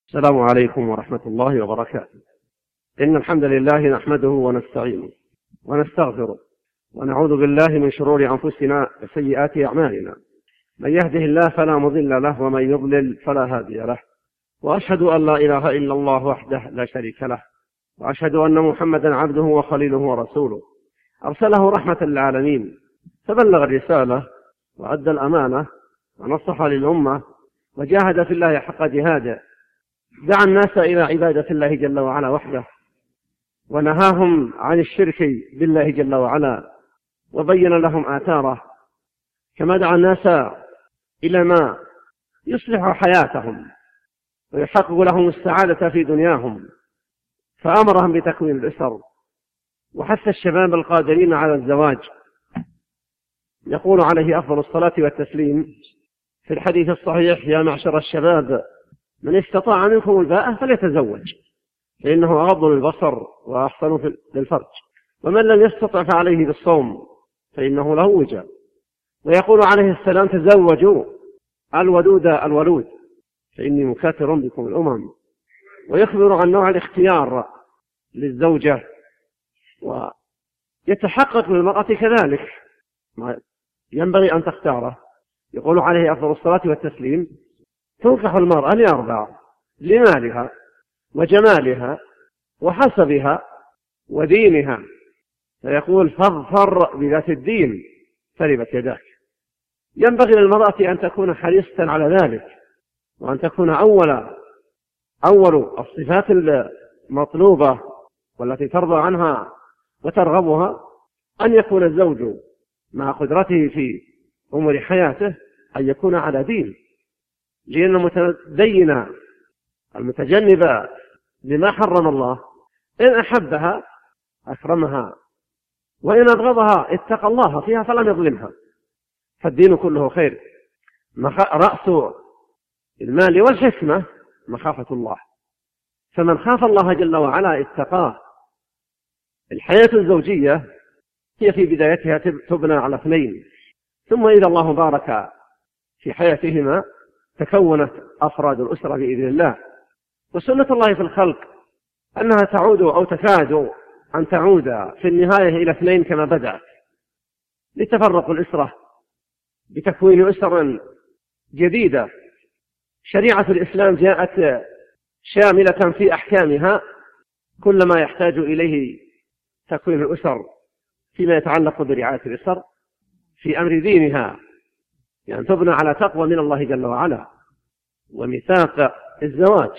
السلام عليكم ورحمة الله وبركاته. إن الحمد لله نحمده ونستعينه ونستغفره ونعوذ بالله من شرور أنفسنا وسيئات أعمالنا. من يهده الله فلا مضل له ومن يضلل فلا هادي له، وأشهد أن لا إله إلا الله وحده لا شريك له، وأشهد أن محمدا عبده وخليله ورسوله أرسله رحمة للعالمين، فبلغ الرسالة وأدى الأمانة ونصح للأمة وجاهد في الله حق جهاده، دعا الناس إلى عبادة الله جل وعلا وحده، ونهاهم عن الشرك بالله جل وعلا، وبين لهم آثاره، كما دعا الناس إلى ما يصلح حياتهم ويحقق لهم السعادة في دنياهم، فأمرهم بتكوين الأسر وحث الشباب القادرين على الزواج. يقول عليه أفضل الصلاة والتسليم في الحديث الصحيح: يا معشر الشباب من استطاع منكم الباءة فليتزوج، فإنه أغض للبصر وأحسن للفرج، ومن لم يستطع فعليه بالصوم فإنه له وجاء. ويقول عليه السلام: تزوجوا الودود الولود فإني مكاثر بكم الأمم. ويخبر عن نوع الاختيار للزوجة، ويتحقق للمرأة كذلك ما ينبغي أن تختاره. يقول عليه أفضل الصلاة والتسليم: تنكح المرأة لأربع: لمالها وجمالها وحسبها ودينها. فيقول: فاظفر بذات الدين تربت يداك. ينبغي للمرأة أن تكون حريصة على ذلك، وأن تكون أول الصفات المطلوبة والتي ترضى عنها وترغبها أن يكون الزوج مع قدرته في أمور حياته أن يكون على دين، لأن المتدين المتجنب لما حرم الله إن أحبها أكرمها، وإن أبغضها اتقى الله فيها فلم يظلمها. فالدين كله خير. رأس المال والحكمة مخافة الله، فمن خاف الله جل وعلا اتقاه. الحياة الزوجية هي في بدايتها تبنى على اثنين، ثم إذا الله بارك في حياتهما تكونت أفراد الأسرة بإذن الله. وسنة الله في الخلق أنها تعود أو تكاد أن تعود في النهاية إلى اثنين كما بدأت، لتفرق الأسرة بتكوين أسر جديدة. شريعة الإسلام جاءت شاملة في أحكامها كل ما يحتاج إليه تكوين الأسر فيما يتعلق برعاية الأسر في أمر دينها، يعني تبنى على تقوى من الله جل وعلا وميثاق الزواج.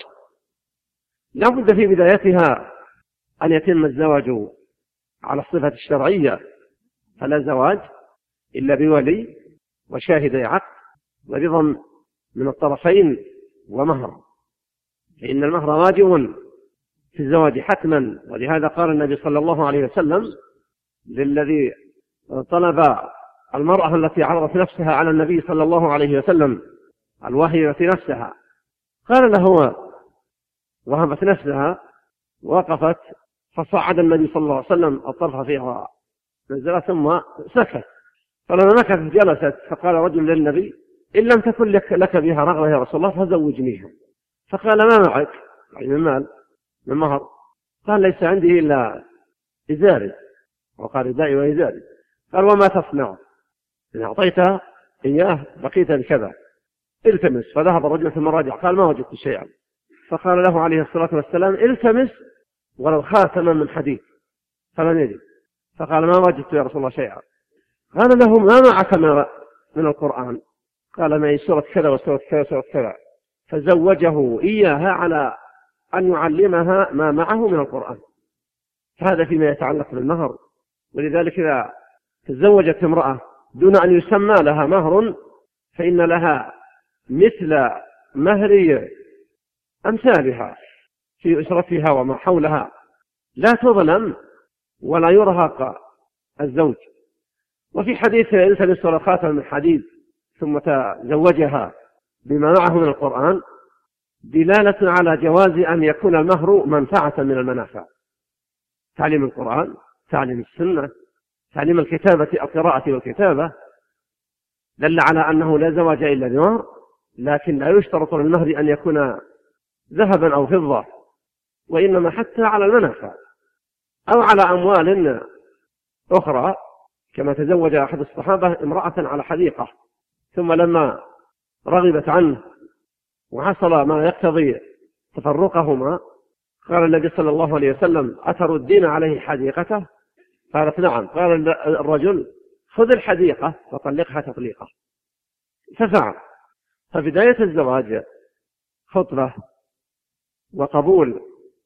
لا بد في بدايتها أن يتم الزواج على الصفة الشرعية، فلا زواج إلا بولي وشاهدي عقد ورضا من الطرفين ومهر، فإن المهر واجب في الزواج حتما. ولهذا قال النبي صلى الله عليه وسلم للذي طلب المرأة التي عرضت نفسها على النبي صلى الله عليه وسلم، الواهبة نفسها، قال له: وهبت نفسها وقفت، فصعد النبي صلى الله عليه وسلم الطرف فيها نزل ثم سكت، فلما مكثت جلست، فقال رجل للنبي: إن لم تكن لك بها رغبة يا رسول الله فزوجنيها. فقال: ما معك؟ يعني من مال، من مهر؟ قال: ليس عندي إلا إزاري، وقال: ردائي وإزاري. قال: وما تصنع؟ إن أعطيتها إياه بقيت بكذا، التمس. فذهب الرجل في المراجع قال: ما وجدت شيئا. فقال له عليه الصلاة والسلام: التمس ولو خاتما من حديد، فلم يجد. فقال: ما وجدت يا رسول الله شيئا. قال له: ما معك من القرآن؟ قال: معي سورة كذا وسورة كذا وسورة كذا. فزوجه إياها على أن يعلمها ما معه من القرآن. فهذا فيما يتعلق بالمهر. ولذلك إذا تزوجت امرأة دون أن يسمى لها مهر فإن لها مثل مهر أمثالها في أسرتها وما حولها، لا تظلم ولا يرهق الزوج. وفي حديث: التمس ولو خاتم من حديد، ثم تزوجها بما معه من القرآن، دلالة على جواز أن يكون المهر منفعة من المنافع. تعليم القرآن، تعليم السنة، تعليم الكتابة، القراءة والكتابة، دل على أنه لا زواج إلا بمهر، لكن لا يشترط للمهر أن يكون ذهبا أو فضة، وإنما حتى على المنافع أو على أموال أخرى، كما تزوج أحد الصحابة امرأة على حديقة، ثم لما رغبت عنه وحصل ما يقتضي تفرقهما قال النبي صلى الله عليه وسلم: أتردين عليه حديقته؟ قالت: نعم. قال الرجل: خذ الحديقة وطلقها تطليقة. ففعل. فبداية الزواج خطبة وقبول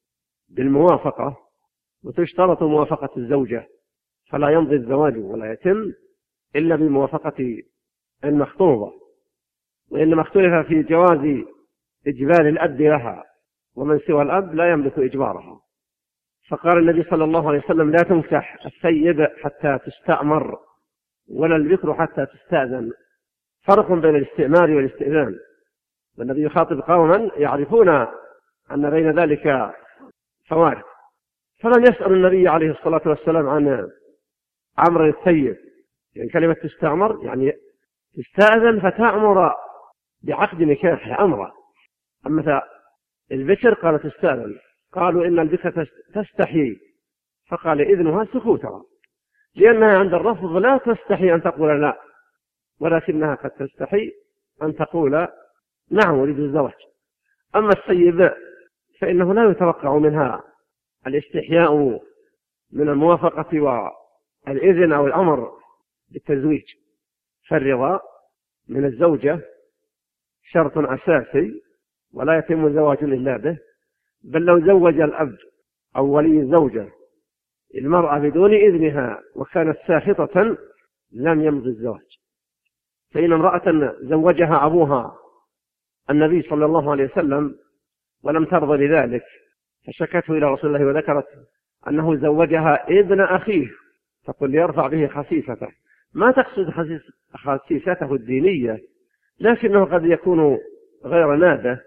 بالموافقة، وتشترط موافقة الزوجة، فلا يمضي الزواج ولا يتم إلا بموافقة المخطوبة، وإنما اختلف في جواز إجبار الأب لها، ومن سوى الأب لا يملك إجبارها. فقال النبي صلى الله عليه وسلم: لا تنكح الثيب حتى تستأمر، ولا البكر حتى تستأذن. فرق بين الاستئمار والاستئذان، والنبي يخاطب قوما يعرفون أن بين ذلك فوارق. فلم يسأل النبي عليه الصلاة والسلام عن أمر الثيب، يعني كلمة تستأمر يعني تستأذن فتأمر بعقد نكاح أمره. أما البكر قال تستأذن، قالوا إن البكر تستحي، فقال: إذنها سكوتها، لأنها عند الرفض لا تستحي أن تقول لا، ولكنها قد تستحي أن تقول نعم أريد الزواج. أما الثيب فإنه لا يتوقع منها الاستحياء من الموافقة والإذن أو الأمر بالتزويج، فالرضا من الزوجة شرط أساسي ولا يتم الزواج إلا به. بل لو زوج الأب أو ولي الزوجة المرأة بدون إذنها وكانت ساخطة لم يمضي الزواج. فإن امرأة زوجها أبوها النبي صلى الله عليه وسلم ولم ترضى لذلك، فشكته إلى رسول الله وذكرت أنه زوجها ابن أخيه، تقول ليرفع به خسيسته، ما تقصد خسيسته الدينية، لكنه قد يكون غير نابه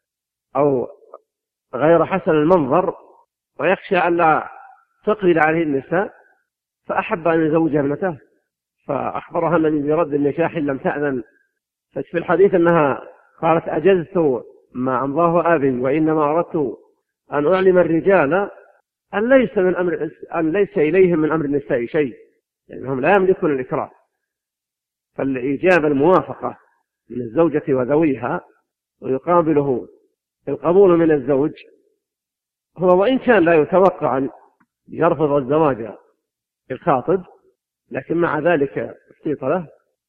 أو غير حسن المنظر، ويخشى أن لا تقبل عليه النساء، فأحب أن يزوج ابنته، فأخبرها النبي برد النكاح لم تأذن. ففي الحديث أنها قالت: أجزت ما أمضاه أبي، وإنما أردت أن أعلم الرجال أن ليس إليهم من أمر النساء شيء، يعني هم لا يملكون الإكراه. فالإجابة الموافقة من الزوجة وذويها ويقابله القبول من الزوج، هو وإن كان لا يتوقع أن يرفض الزواج الخاطب، لكن مع ذلك افترض له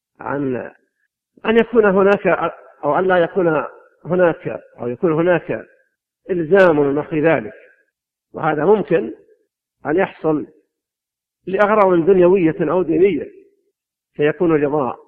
أن يكون هناك أو أن لا يكون هناك أو يكون هناك إلزام من نحو ذلك، وهذا ممكن أن يحصل لأغراض دنيوية أو دينية، فيكون الرضا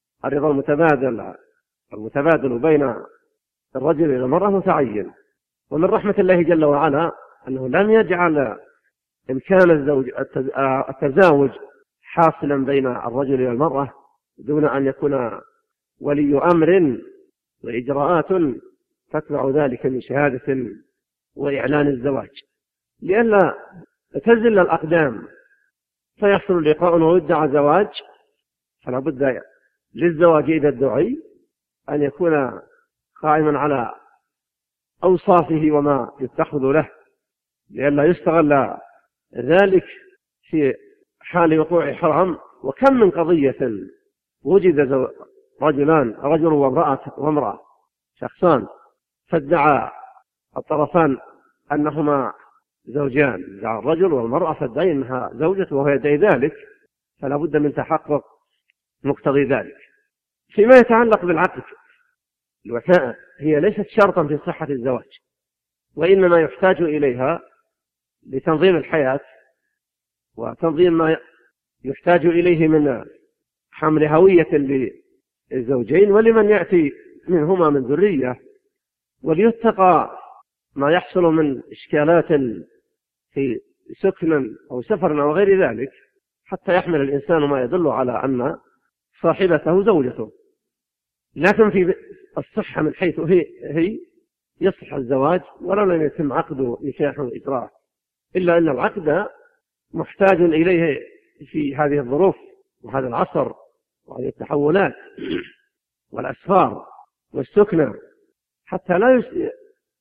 المتبادل بين الرجل والمرأة متعين. ومن رحمة الله جل وعلا أنه لم يجعل إمكان التزاوج حاصلا بين الرجل والمرأة دون أن يكون ولي أمر وإجراءات تتبع ذلك من شهادة وإعلان الزواج، لئلا تزل الأقدام فيحصل لقاء ويدعى زواج. فلا بد للزواج إذا ادعي أن يكون قائما على أوصافه وما يتخذ له، لئلا يستغل ذلك في حال وقوع حرام. وكم من قضية وجد رجل وامرأة شخصان، فادعى الطرفان أنهما زوجان، ادعى الرجل والمرأة فادعي أنها زوجته وهو يدعي ذلك، فلا بد من تحقق مقتضي ذلك. فيما يتعلق بالعقد، الوثائق هي ليست شرطا في صحة الزواج، وإنما يحتاج إليها لتنظيم الحياة وتنظيم ما يحتاج إليه من حمل هوية للزوجين ولمن يأتي منهما من ذرية، وليتقى ما يحصل من إشكالات في سكن أو سفر أو غير ذلك، حتى يحمل الإنسان ما يدل على أن صاحبته زوجته. لكن في الصحة من حيث هي يصح الزواج ولو لم يتم عقد نكاح وإجراء، إلا أن العقد محتاج إليه في هذه الظروف وهذا العصر وهذه التحولات والأسفار والسكنة، حتى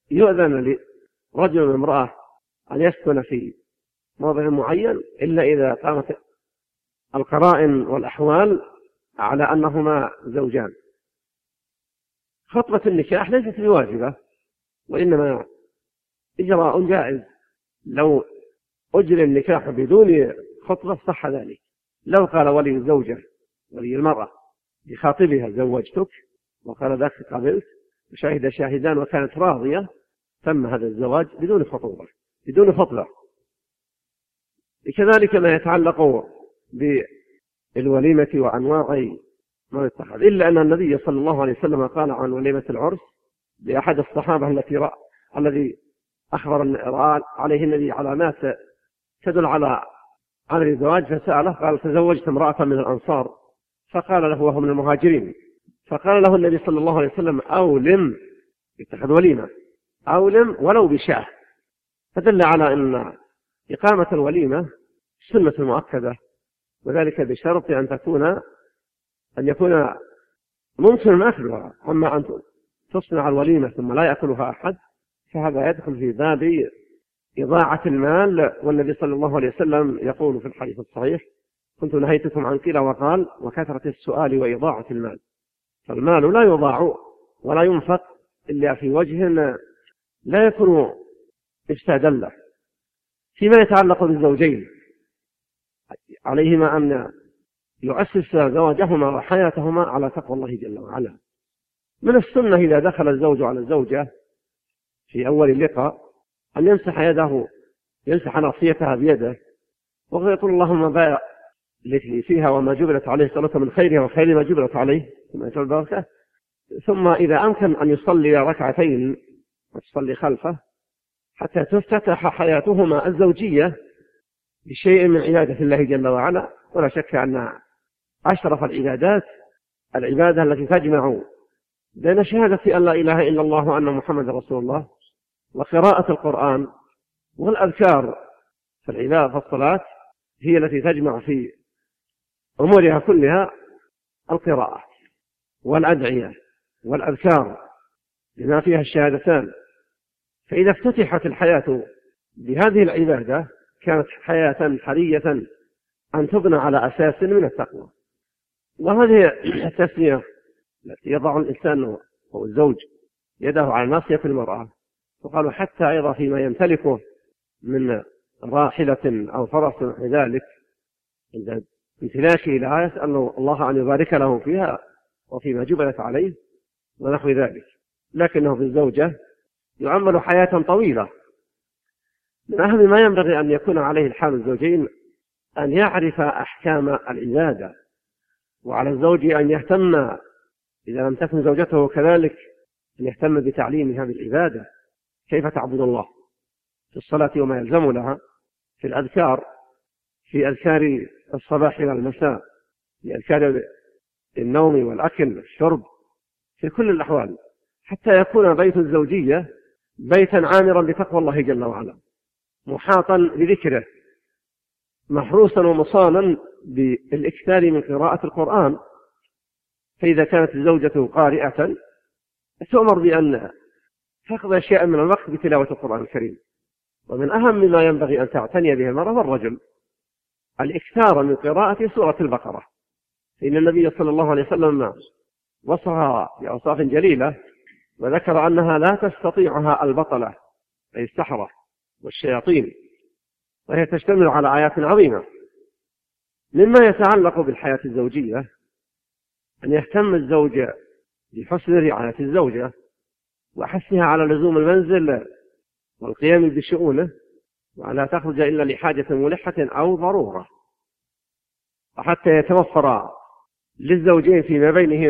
يؤذن لرجل وامرأة أن يسكن في موضع معين إلا إذا قامت القرائن والأحوال على أنهما زوجان. خطبة النكاح ليست بواجبة، وإنما إجراء جائز. لو أجري النكاح بدون خطبة صح ذلك. لو قال ولي الزوجة ولي المرأة لخاطبها زوجتك وقال ذاك قبلت وشاهد شاهدان وكانت راضية، تم هذا الزواج بدون خطوبة بدون خطبة. كذلك ما يتعلق بالوليمة وأنواع ما يتخذ، إلا أن النبي صلى الله عليه وسلم قال عن وليمة العرس لأحد الصحابة الذي أخبر عليه النبي علامات تدل على عن الزواج، فسأله قال تزوجت امرأة من الأنصار، فقال له وهو من المهاجرين، فقال له النبي صلى الله عليه وسلم أولم، اتخذ وليمة أولم ولو بشاه، فدل على أن إقامة الوليمة سنة مؤكدة، وذلك بشرط أن يكون ممكن أكلها. أما أن تصنع الوليمة ثم لا يأكلها أحد فهذا يدخل في باب إضاعة المال، والنبي صلى الله عليه وسلم يقول في الحديث الصحيح كنت نهيتكم عن قيل وقال وكثرة السؤال وإضاعة المال. فالمال لا يضاع ولا ينفق إلا في وجه لا يكون إفسادا له. فيما يتعلق بالزوجين عليهما أن يؤسس زواجهما وحياتهما على تقوى الله جل وعلا. من السنة إذا دخل الزوج على الزوجة في أول اللقاء أن يمسح ناصيتها بيده ويقول اللهم بارك لي فيها وما جبلت عليه صلاة من خيرها وخير ما جبلت عليه ثم إذا أمكن أن يصلي ركعتين وتصلي خلفه حتى تفتتح حياتهما الزوجية بشيء من عبادة الله جل وعلا. ولا شك أن أشرف العبادات العبادة التي تجمع بين شهادة أن لا إله إلا الله وأن محمد رسول الله وقراءة القرآن والأذكار. فالعبادة في الصلاة هي التي تجمع في أمورها كلها القراءة والأدعية والأذكار بما فيها الشهادتان. فإذا افتتحت الحياة بهذه العبادة كانت حياة حرية أن تبنى على أساس من التقوى. وهذه التسمية التي يضع الإنسان أو الزوج يده على ناصية المرأة، وقالوا حتى أيضا فيما يمتلكه من راحلة أو فرس ذلك عند امتلاكه لها يسأل الله أن يبارك له فيها وفيما جبلت عليه ونحو ذلك. لكنه في الزوجة يعمل حياة طويلة. من أهم ما ينبغي أن يكون عليه الحال الزوجين أن يعرف أحكام العبادة، وعلى الزوج أن يهتم إذا لم تكن زوجته كذلك أن يهتم بتعليم هذه العبادة، كيف تعبد الله في الصلاة وما يلزم لها، في الأذكار، في أذكار الصباح والمساء، في أذكار النوم والأكل والشرب، في كل الأحوال، حتى يكون بيت الزوجية بيتا عامرا بتقوى الله جل وعلا، محاطا بذكره، محروسا ومصانا بالإكثار من قراءة القرآن. فإذا كانت الزوجة قارئة تؤمر بأن تقضي أشياء من الوقت بتلاوة القرآن الكريم. ومن أهم ما ينبغي أن تعتني به المرأة والرجل الإكثار من قراءة سورة البقرة، فإن النبي صلى الله عليه وسلم وصفها بأوصاف جليلة وذكر أنها لا تستطيعها البطلة أي السحرة والشياطين، وهي تشتمل على آيات عظيمة. مما يتعلق بالحياة الزوجية أن يهتم الزوج بحسن رعاية الزوجة وحثها على لزوم المنزل والقيام بشؤونه، ولا تخرج إلا لحاجة ملحة أو ضرورة، وحتى يتوفر للزوجين فيما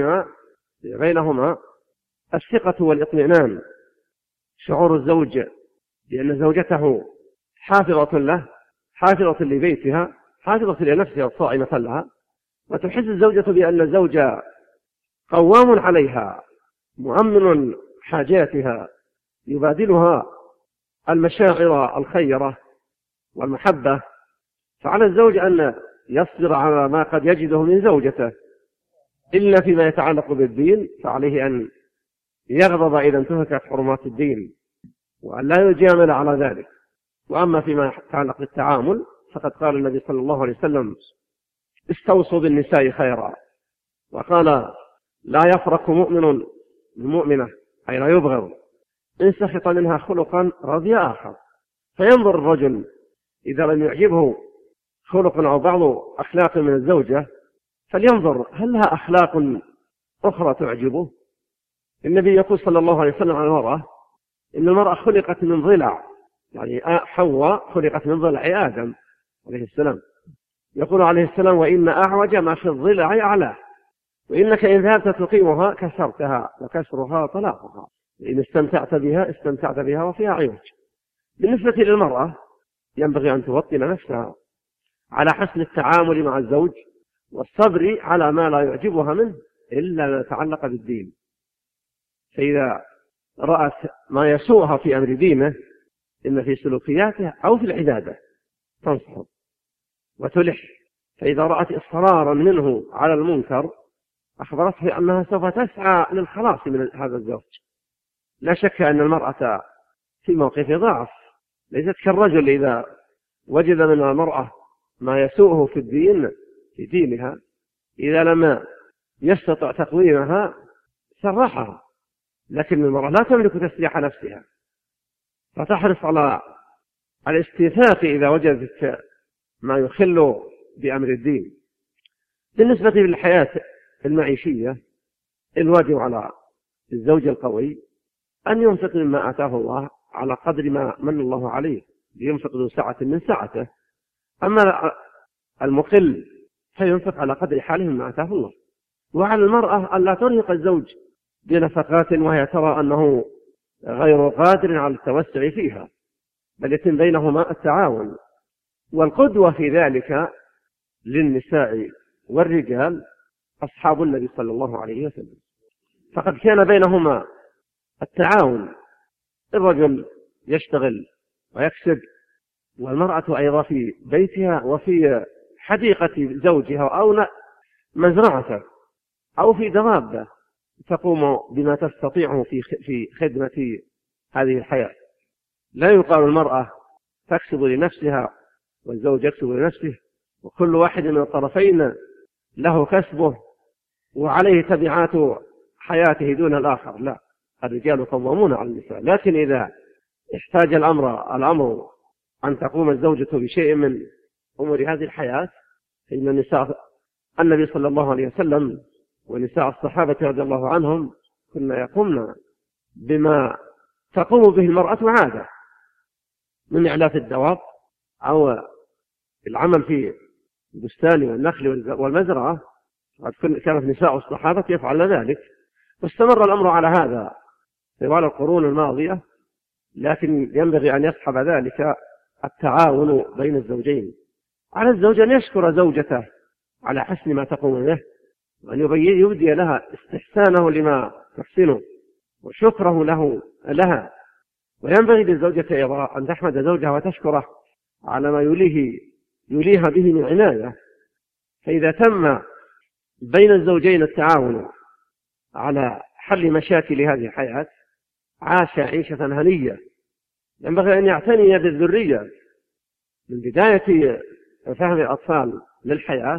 بينهما الثقة والاطمئنان، شعور الزوج بأن زوجته حافظة له، حافظة لبيتها، حافظة لنفسها الصائمة لها، وتحس الزوجة بأن الزوج قوام عليها مؤمن حاجاتها، يبادلها المشاعر الخيرة والمحبة. فعلى الزوج أن يصبر على ما قد يجده من زوجته، إلا فيما يتعلق بالدين فعليه أن يغضب إذا انتهكت حرمات الدين وأن لا يجامل على ذلك. وأما فيما يتعلق بالتعامل فقد قال النبي صلى الله عليه وسلم استوصوا بالنساء خيرا، وقال لا يفرق مؤمن بمؤمنة، أي لا يبغض، إن سخط منها خلقا رضي آخر. فينظر الرجل إذا لم يعجبه خلق أو بعض أخلاق من الزوجة فلينظر هل لها أخلاق أخرى تعجبه. النبي يقول صلى الله عليه وسلم عن المرأة إن المرأة خلقت من ضلع، يعني حواء خلقت من ضلع آدم عليه السلام. يقول عليه السلام وإن أعوج ما في الضلع أعلاه، وإنك إن ذهبت تقيمها كسرتها، وكسرها طلاقها، إن استمتعت بها وفيها عوج. بالنسبة للمرأة ينبغي أن توطن نفسها على حسن التعامل مع الزوج والصبر على ما لا يعجبها منه إلا ما يتعلق بالدين. فإذا رأت ما يسوءها في أمر دينه إما في سلوكياته أو في العبادة تنصحه وتلح. فإذا رأت إصرارا منه على المنكر أخبرته أنها سوف تسعى للخلاص من هذا الزوج. لا شك أن المرأة في موقف ضعف، ليست كالرجل إذا وجد من المرأة ما يسوءه في دينها إذا لم يستطع تقويمها سرحها. لكن المرأة لا تملك تسريح نفسها، فتحرص على الاستيثاق إذا وجدت ما يخل بأمر الدين. بالنسبة للحياة المعيشية الواجب على الزوج القوي أن ينفق مما آتاه الله على قدر ما من الله عليه، لينفق ذو سعة من سعته. أما المقل فينفق على قدر حاله مما آتاه الله. وعلى المرأة أن لا ترهق الزوج بنفقات وهي ترى أنه غير قادر على التوسع فيها، بل يتم بينهما التعاون. والقدوة في ذلك للنساء والرجال أصحاب النبي صلى الله عليه وسلم، فقد كان بينهما التعاون. الرجل يشتغل ويكسب، والمرأة أيضا في بيتها وفي حديقة زوجها أو مزرعته أو في دوابة تقوم بما تستطيع في خدمة هذه الحياة. لا يقال المرأة تكسب لنفسها والزوج يكسب لنفسه، وكل واحد من الطرفين له كسبه وعليه تبعات حياته دون الآخر. لا، الرجال قوامون على النساء. لكن إذا احتاج الأمر أن تقوم الزوجة بشيء من أمور هذه الحياة فإن النبي صلى الله عليه وسلم ونساء الصحابة رضي الله عنهم كنا يقومن بما تقوم به المرأة عادة من إعلاف الدواب أو العمل في البستان والنخل والمزرعة. كانت نساء الصحابة يفعل ذلك، واستمر الأمر على هذا طوال القرون الماضية. لكن ينبغي أن يصحب ذلك التعاون بين الزوجين. على الزوج أن يشكر زوجته على حسن ما تقوم به، وأن يبدي لها استحسانه لما تحسنه وشكره لها. وينبغي للزوجة أيضا أن تحمد زوجها وتشكره على ما يليها به من عناية. فإذا تم بين الزوجين التعاون على حل مشاكل هذه الحياة عاش عيشة هنية. ينبغي أن يعتني بالذرية من بداية فهم الأطفال للحياة.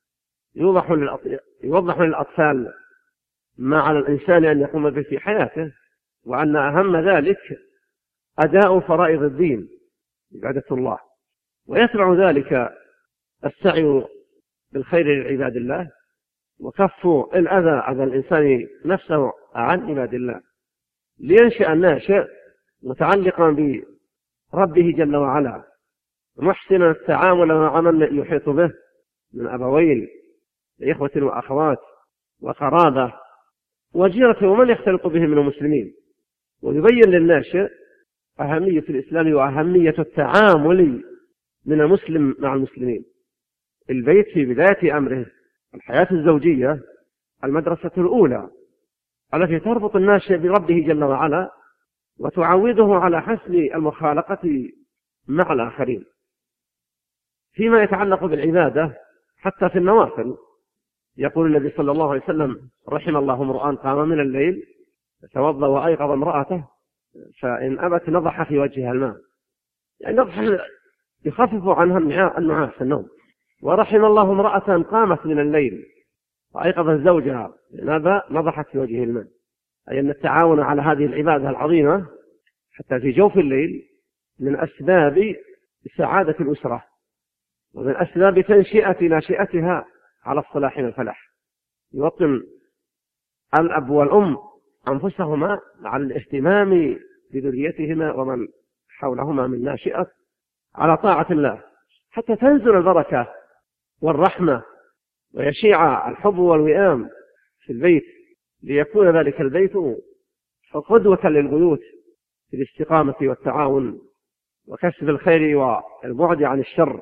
يوضح للأطفال ما على الإنسان أن يقوم به في حياته، وأن أهم ذلك أداء فرائض الدين عبادة الله، ويتبع ذلك السعي بالخير لعباد الله وكف الأذى عن الإنسان نفسه عن عباد الله، لينشأ الناشئ متعلقا بربه جل وعلا محسنا التعامل مع من يحيط به من أبوين إخوة وأخوات وقرابة وجيرة ومن يختلط به من المسلمين. ويبين للناشئ أهمية الإسلام وأهمية التعامل من المسلم مع المسلمين. البيت في بداية أمره الحياة الزوجية المدرسة الأولى التي تربط الناشئ بربه جل وعلا وتعوده على حسن المخالقة مع الآخرين. فيما يتعلق بالعبادة حتى في النوافل يقول النبي صلى الله عليه وسلم رحم الله امرأ قام من الليل فتوضأ وأيقظ امرأته فإن أبت نضح في وجهها الماء، يعني نضح يخفف عنها النعاس النوم. ورحم الله امرأة قامت من الليل وأيقظت زوجها، هذا نضحت في وجهه الماء، أي أن التعاون على هذه العبادة العظيمة حتى في جوف الليل من أسباب سعادة الأسرة، ومن أسباب تنشئة ناشئتها على الصلاح والفلاح. يوطن الأب والأم أنفسهما على الاهتمام بذريتهما ومن حولهما من ناشئة على طاعة الله، حتى تنزل البركة والرحمة ويشيع الحب والوئام في البيت، ليكون ذلك البيت قدوة للبيوت في الاستقامة والتعاون وكسب الخير والبعد عن الشر.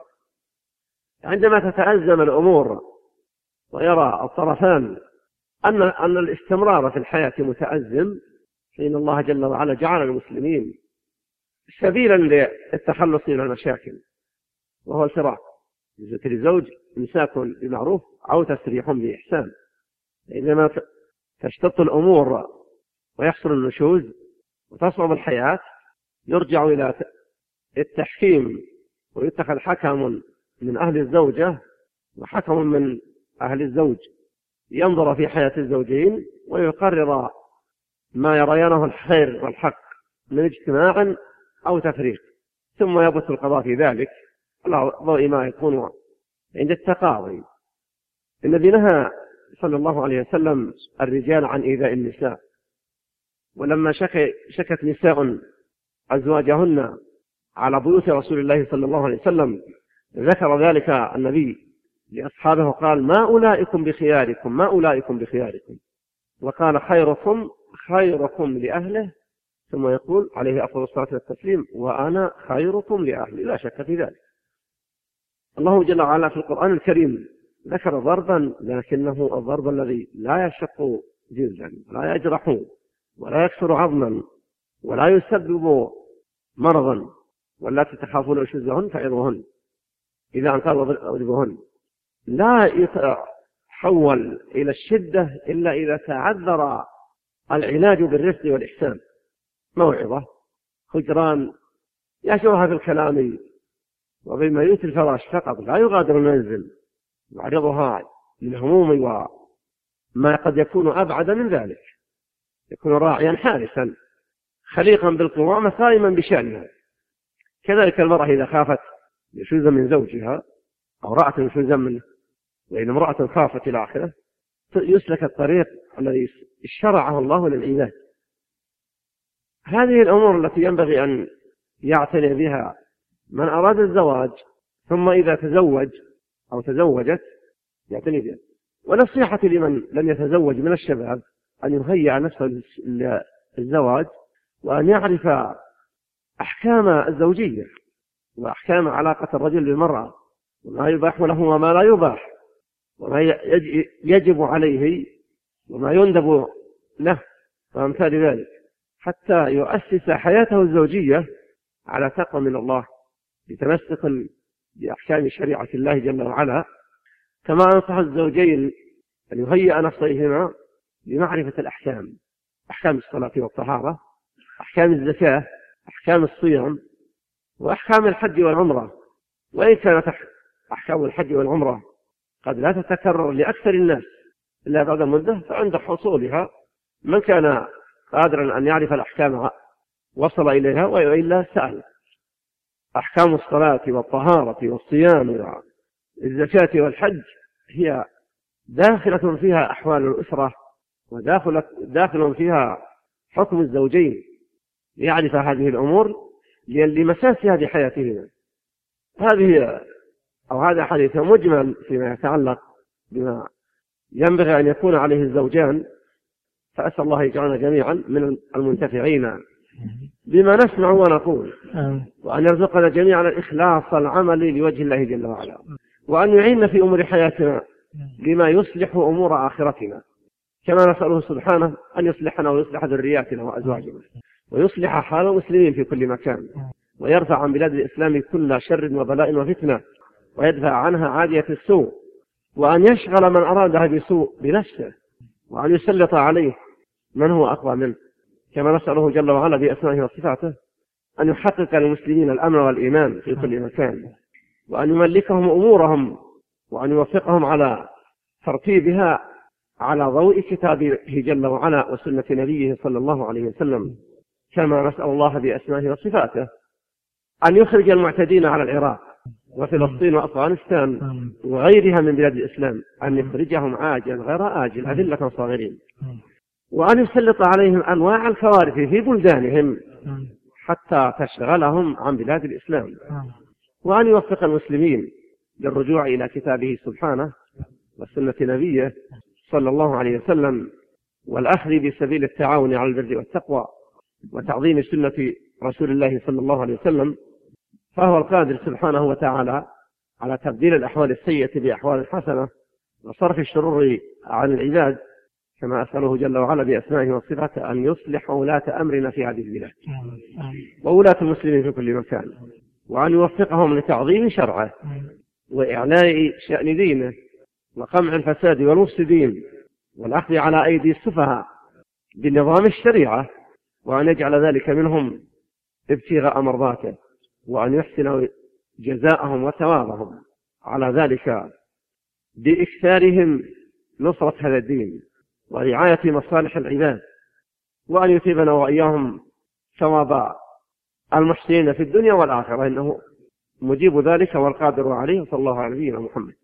عندما تتأزم الأمور ويرى الطرفان أن الاستمرار في الحياة متأزم، فإن الله جل وعلا جعل المسلمين سبيلا للتخلص من المشاكل، وهو الفراق. للزوج إمساك بمعروف أو تسريح بإحسان. عندما تشتط الأمور ويحصل النشوز وتصعب الحياة، يرجع إلى التحكيم ويتخذ حكم من أهل الزوجة وحكم من أهل الزوج، ينظر في حياة الزوجين ويقرر ما يريانه الخير والحق من اجتماع أو تفريق، ثم يبث القضاء في ذلك على ضوء ما يكون عند التقاضي. الذي نهى صلى الله عليه وسلم الرجال عن إيذاء النساء، ولما شكت نساء أزواجهن على بيوت رسول الله صلى الله عليه وسلم ذكر ذلك النبي لأصحابه، قال: ما أولئكم بخياركم، ما أولئكم بخياركم، وقال: خيركم لأهله، ثم يقول عليه أفضل الصلاة والتسليم: وأنا خيركم لأهلي. لا شك في ذلك. الله جل وعلا في القرآن الكريم ذكر ضربا، لكنه الضرب الذي لا يشق جلدا ولا يجرح ولا يكسر عظما ولا يسبب مرضا، واللاتي تخافون نشوزهن فعظوهن، إذا أنكروا واضربوهن. لا يتحول إلى الشدة إلا إذا تعذر العلاج بالرفق والإحسان. موعظة، خجران، يشوها في الكلام وبما يؤتي الفراش فقط، لا يغادر المنزل، يعرضها للهموم وما قد يكون أبعد من ذلك، يكون راعيا حارسا خليقا بالقوامة صائما بشأنها. كذلك المرأة إذا خافت نشوزا من زوجها أو رأت نشوزا منه، وإن امرأة خافت إلى آخره، يسلك الطريق الذي شرعه الله للعباد. هذه الأمور التي ينبغي أن يعتني بها من أراد الزواج، ثم إذا تزوج أو تزوجت يعتني بها. ونصيحتي لمن لم يتزوج من الشباب أن يهيئ نفسه للزواج، وأن يعرف أحكام الزوجية وأحكام علاقة الرجل بالمرأة، وما يباح له وما لا يباح، وما يجب عليه وما يندب له وأمثال ذلك، حتى يؤسس حياته الزوجية على تقوى من الله، بتمسك بأحكام شريعة الله جل وعلا. كما أنصح الزوجين أن يهيئ نفسيهما بمعرفة الأحكام، أحكام الصلاة والطهارة، أحكام الزكاة، أحكام الصيام، وأحكام الحج والعمرة. وإن كانت أحكام الحج والعمرة قد لا تتكرر لأكثر الناس إلا بعد مدة، فعند حصولها من كان قادرا أن يعرف الأحكام وصل إليها، وإلا سأل. أحكام الصلاة والطهارة والصيام والزكاة والحج هي داخلة فيها أحوال الأسرة، وداخل فيها حكم الزوجين، ليعرف هذه الأمور لمساسها بحياتهما. هذا حديث مجمل فيما يتعلق بما ينبغي أن يكون عليه الزوجان، فأسأل الله يجعلنا جميعا من المنتفعين بما نسمع ونقول، وأن يرزقنا جميعا الإخلاص العمل لوجه الله جل وعلا، وأن يعيننا في أمور حياتنا لما يصلح أمور آخرتنا، كما نسأله سبحانه أن يصلحنا ويصلح ذرياتنا وأزواجنا، ويصلح حال المسلمين في كل مكان، ويرفع عن بلاد الإسلام كل شر وبلاء وفتنة، ويدفع عنها عادية السوء، وأن يشغل من أرادها بسوء بنفسه، وأن يسلط عليه من هو أقوى منه، كما نسأله جل وعلا بأسمائه وصفاته أن يحقق للمسلمين الأمن والإيمان في كل مكان، وأن يملكهم أمورهم، وأن يوفقهم على ترتيبها على ضوء كتابه جل وعلا وسنة نبيه صلى الله عليه وسلم. كما نسأل الله بأسمائه وصفاته أن يخرج المعتدين على العراق وفلسطين وأفغانستان وغيرها من بلاد الإسلام، أن يخرجهم عاجلا غير آجل أذلة صاغرين، وأن يسلط عليهم أنواع الكوارث في بلدانهم حتى تشغلهم عن بلاد الإسلام، وأن يوفق المسلمين للرجوع إلى كتابه سبحانه وسنة نبيه صلى الله عليه وسلم، والأخذ بسبيل التعاون على البر والتقوى وتعظيم سنة رسول الله صلى الله عليه وسلم. فهو القادر سبحانه وتعالى على تبديل الأحوال السيئة بأحوال حسنة وصرف الشرور عن العباد، كما أسأله جل وعلا بأسمائه وصفاته أن يصلح ولاة أمرنا في هذه البلاد وولاة المسلمين في كل مكان، وأن يوفقهم لتعظيم شرعه وإعلاء شأن دينه وقمع الفساد والمفسدين والأخذ على أيدي السفهاء بنظام الشريعة، وأن يجعل ذلك منهم ابتغاء مرضاته، وأن يحسن جزاءهم وثوابهم على ذلك بإكثارهم نصرة هذا الدين ورعاية مصالح العباد، وأن يثيبنا وإياهم ثواب المحسنين في الدنيا والآخرة، إنه مجيب ذلك والقادر عليه. صلى الله على نبينا محمد.